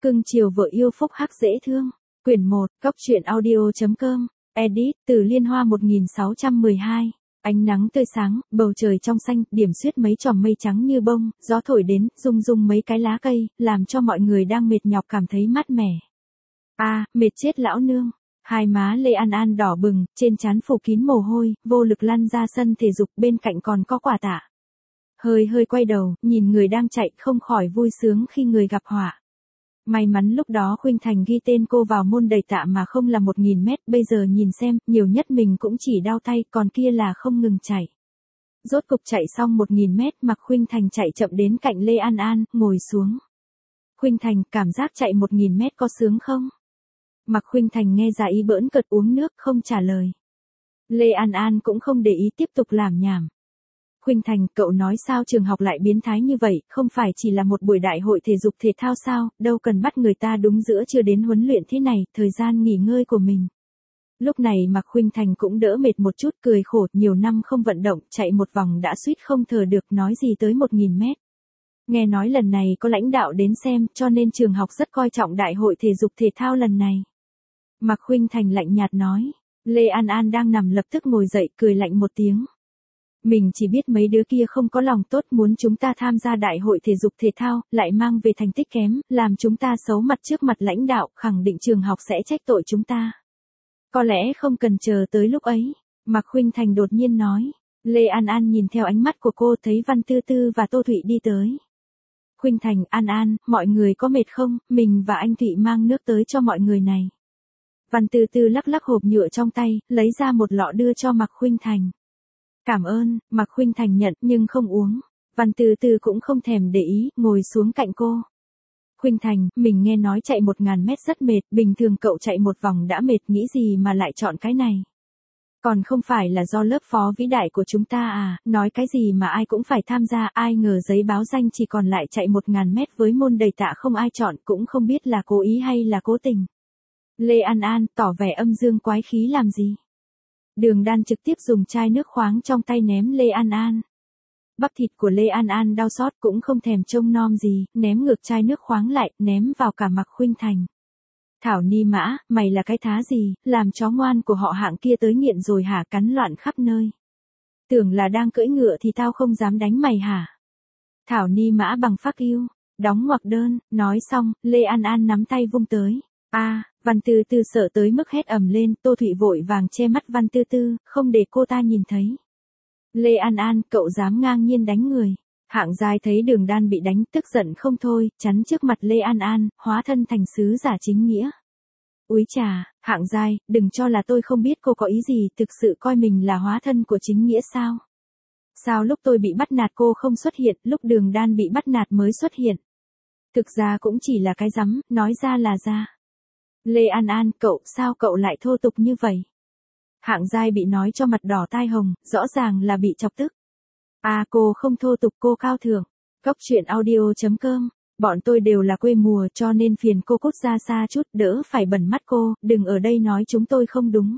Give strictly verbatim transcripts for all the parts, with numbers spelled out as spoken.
Cưng chiều vợ yêu phúc hắc dễ thương. Quyển một, Cóc truyện audio.com, edit, từ Liên Hoa một nghìn sáu trăm mười hai. Ánh nắng tươi sáng, bầu trời trong xanh, điểm xuyết mấy chòm mây trắng như bông, gió thổi đến, rung rung mấy cái lá cây, làm cho mọi người đang mệt nhọc cảm thấy mát mẻ. A, à, mệt chết lão nương. Hai má Lê An An đỏ bừng, trên trán phủ kín mồ hôi, vô lực lăn ra sân thể dục, bên cạnh còn có quả tạ. Hơi hơi quay đầu, nhìn người đang chạy, không khỏi vui sướng khi người gặp họa. May mắn lúc đó Khuynh Thành ghi tên cô vào môn đầy tạ mà không là một nghìn mét, bây giờ nhìn xem, nhiều nhất mình cũng chỉ đau tay, còn kia là không ngừng chạy. Rốt cục chạy xong một nghìn mét, Mạc Khuynh Thành chạy chậm đến cạnh Lê An An, ngồi xuống. Khuynh Thành, cảm giác chạy một nghìn mét có sướng không? Mạc Khuynh Thành nghe ra ý bỡn cợt, uống nước, không trả lời. Lê An An cũng không để ý, tiếp tục làm nhảm. Khuynh Thành, cậu nói sao trường học lại biến thái như vậy, không phải chỉ là một buổi đại hội thể dục thể thao sao, đâu cần bắt người ta đúng giữa trưa đến huấn luyện thế này, thời gian nghỉ ngơi của mình. Lúc này Mạc Khuynh Thành cũng đỡ mệt một chút, cười khổ, nhiều năm không vận động, chạy một vòng đã suýt không thở được, nói gì tới một nghìn mét. Nghe nói lần này có lãnh đạo đến xem, cho nên trường học rất coi trọng đại hội thể dục thể thao lần này. Mạc Khuynh Thành lạnh nhạt nói. Lê An An đang nằm lập tức ngồi dậy, cười lạnh một tiếng. Mình chỉ biết mấy đứa kia không có lòng tốt, muốn chúng ta tham gia đại hội thể dục thể thao, lại mang về thành tích kém, làm chúng ta xấu mặt trước mặt lãnh đạo, khẳng định trường học sẽ trách tội chúng ta. Có lẽ không cần chờ tới lúc ấy, Mạc Khuynh Thành đột nhiên nói. Lê An An nhìn theo ánh mắt của cô, thấy Văn Tư Tư và Tô Thụy đi tới. Khuynh Thành, An An, mọi người có mệt không, mình và anh Thụy mang nước tới cho mọi người này. Văn Tư Tư lắc lắc hộp nhựa trong tay, lấy ra một lọ đưa cho Mạc Khuynh Thành. Cảm ơn, Mạc Khuynh Thành nhận nhưng không uống. Văn Tư Tư cũng không thèm để ý, ngồi xuống cạnh cô. Khuynh Thành, mình nghe nói chạy một ngàn mét rất mệt, bình thường cậu chạy một vòng đã mệt, nghĩ gì mà lại chọn cái này. Còn không phải là do lớp phó vĩ đại của chúng ta à, nói cái gì mà ai cũng phải tham gia, ai ngờ giấy báo danh chỉ còn lại chạy một ngàn mét với môn đầy tạ không ai chọn, cũng không biết là cố ý hay là cố tình. Lê An An tỏ vẻ âm dương quái khí làm gì. Đường Đan trực tiếp dùng chai nước khoáng trong tay ném Lê An An. Bắp thịt của Lê An An đau xót cũng không thèm trông nom gì, ném ngược chai nước khoáng lại, ném vào cả Mạc Khuynh Thành. Thảo ni mã, mày là cái thá gì, làm chó ngoan của họ Hạng kia tới nghiện rồi hả, cắn loạn khắp nơi. Tưởng là đang cưỡi ngựa thì tao không dám đánh mày hả. Thảo ni mã bằng phác yêu, đóng ngoặc đơn, nói xong, Lê An An nắm tay vung tới. A, à, Văn Tư Tư sợ tới mức hét ầm lên, Tô Thụy vội vàng che mắt Văn Tư Tư, không để cô ta nhìn thấy. Lê An An, cậu dám ngang nhiên đánh người. Hạng Giai thấy Đường Đan bị đánh, tức giận không thôi, chắn trước mặt Lê An An, hóa thân thành sứ giả chính nghĩa. Úi chà, Hạng Giai, đừng cho là tôi không biết cô có ý gì, thực sự coi mình là hóa thân của chính nghĩa sao? Sao lúc tôi bị bắt nạt cô không xuất hiện, lúc Đường Đan bị bắt nạt mới xuất hiện? Thực ra cũng chỉ là cái rắm, nói ra là ra. Lê An An, cậu, sao cậu lại thô tục như vậy? Hạng Giai bị nói cho mặt đỏ tai hồng, rõ ràng là bị chọc tức. À, cô không thô tục, cô cao thượng. Cóc truyện audio.com, bọn tôi đều là quê mùa cho nên phiền cô cút ra xa chút, đỡ phải bẩn mắt cô, đừng ở đây nói chúng tôi không đúng.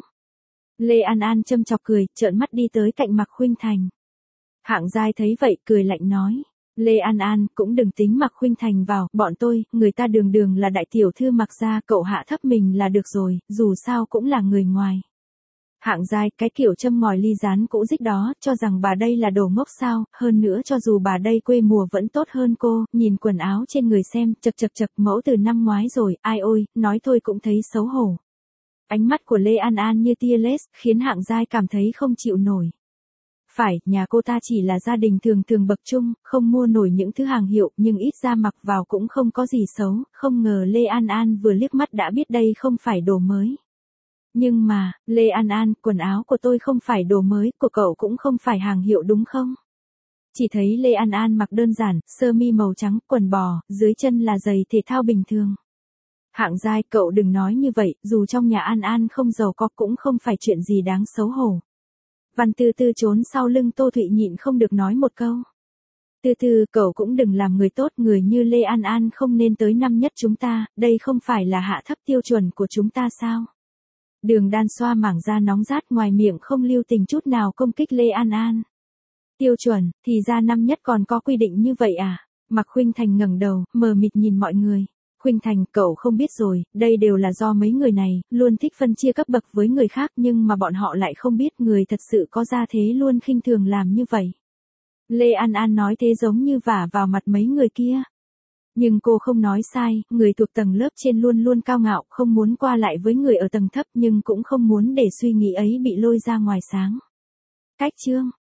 Lê An An châm chọc cười, trợn mắt đi tới cạnh Mạc Khuynh Thành. Hạng Giai thấy vậy, cười lạnh nói. Lê An An, cũng đừng tính Mạc Khuynh Thành vào, bọn tôi, người ta đường đường là đại tiểu thư Mạc gia, cậu hạ thấp mình là được rồi, dù sao cũng là người ngoài. Hạng Giai, cái kiểu châm ngòi ly gián cũ dích đó, cho rằng bà đây là đồ ngốc sao, hơn nữa cho dù bà đây quê mùa vẫn tốt hơn cô, nhìn quần áo trên người xem, chật chật chật, mẫu từ năm ngoái rồi, ai ôi, nói thôi cũng thấy xấu hổ. Ánh mắt của Lê An An như tia laser, khiến Hạng Giai cảm thấy không chịu nổi. Phải, nhà cô ta chỉ là gia đình thường thường bậc trung, không mua nổi những thứ hàng hiệu, nhưng ít ra mặc vào cũng không có gì xấu, không ngờ Lê An An vừa liếc mắt đã biết đây không phải đồ mới. Nhưng mà, Lê An An, quần áo của tôi không phải đồ mới, của cậu cũng không phải hàng hiệu đúng không? Chỉ thấy Lê An An mặc đơn giản, sơ mi màu trắng, quần bò, dưới chân là giày thể thao bình thường. Hạng Giai, cậu đừng nói như vậy, dù trong nhà An An không giàu có cũng không phải chuyện gì đáng xấu hổ. Văn Tư Tư trốn sau lưng Tô Thụy nhịn không được nói một câu. Tư Tư, cậu cũng đừng làm người tốt, người như Lê An An không nên tới năm nhất chúng ta, đây không phải là hạ thấp tiêu chuẩn của chúng ta sao? Đường Đan xoa mảng da nóng rát, ngoài miệng không lưu tình chút nào công kích Lê An An. Tiêu chuẩn, thì ra năm nhất còn có quy định như vậy à? Mạc Khuynh Thành ngẩng đầu, mờ mịt nhìn mọi người. Khuynh Thành, cậu không biết rồi, đây đều là do mấy người này, luôn thích phân chia cấp bậc với người khác nhưng mà bọn họ lại không biết người thật sự có gia thế luôn khinh thường làm như vậy. Lê An An nói thế giống như vả vào mặt mấy người kia. Nhưng cô không nói sai, người thuộc tầng lớp trên luôn luôn cao ngạo, không muốn qua lại với người ở tầng thấp nhưng cũng không muốn để suy nghĩ ấy bị lôi ra ngoài sáng. Cách chương